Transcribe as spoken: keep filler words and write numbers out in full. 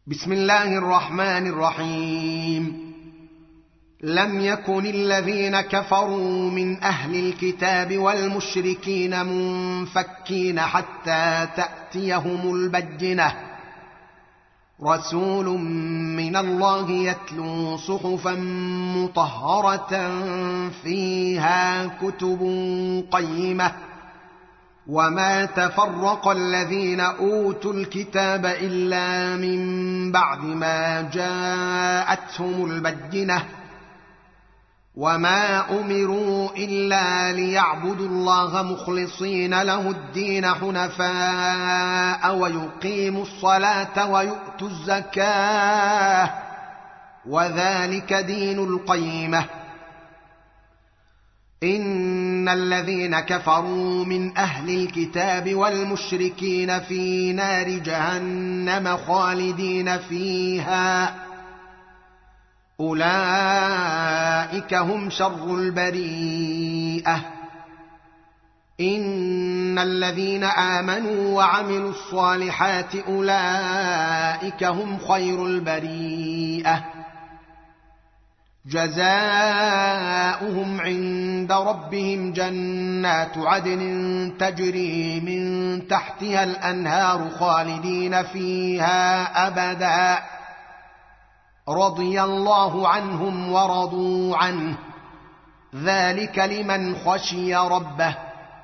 بسم الله الرحمن الرحيم. لم يكن الذين كفروا من أهل الكتاب والمشركين منفكين حتى تأتيهم البينة، رسول من الله يتلو صحفا مطهرة فيها كتب قيمة. وما تفرق الذين أوتوا الكتاب إلا من بعد ما جاءتهم البينة، وما أمروا إلا ليعبدوا الله مخلصين له الدين حنفاء ويقيموا الصلاة ويؤتوا الزكاة، وذلك دين القيمة. إن الذين كفروا من أهل الكتاب والمشركين في نار جهنم خالدين فيها، أولئك هم شر البريئة. إن الذين آمنوا وعملوا الصالحات أولئك هم خير البريئة، جزاؤهم عند ربهم جنات عدن تجري من تحتها الأنهار خالدين فيها أبدا، رضي الله عنهم ورضوا عنه، ذلك لمن خشي ربه.